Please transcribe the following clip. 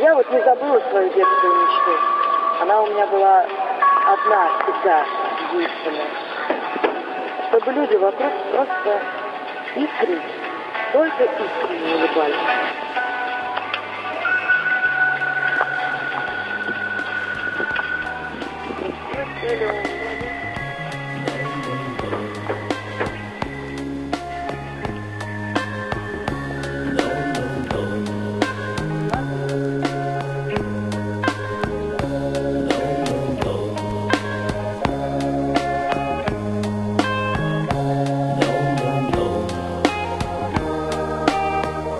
я вот не забыла свою детскую мечту. Она у меня была одна, всегда, единственная. Чтобы люди вокруг просто искренне, только искренне улыбались. Красиво сели.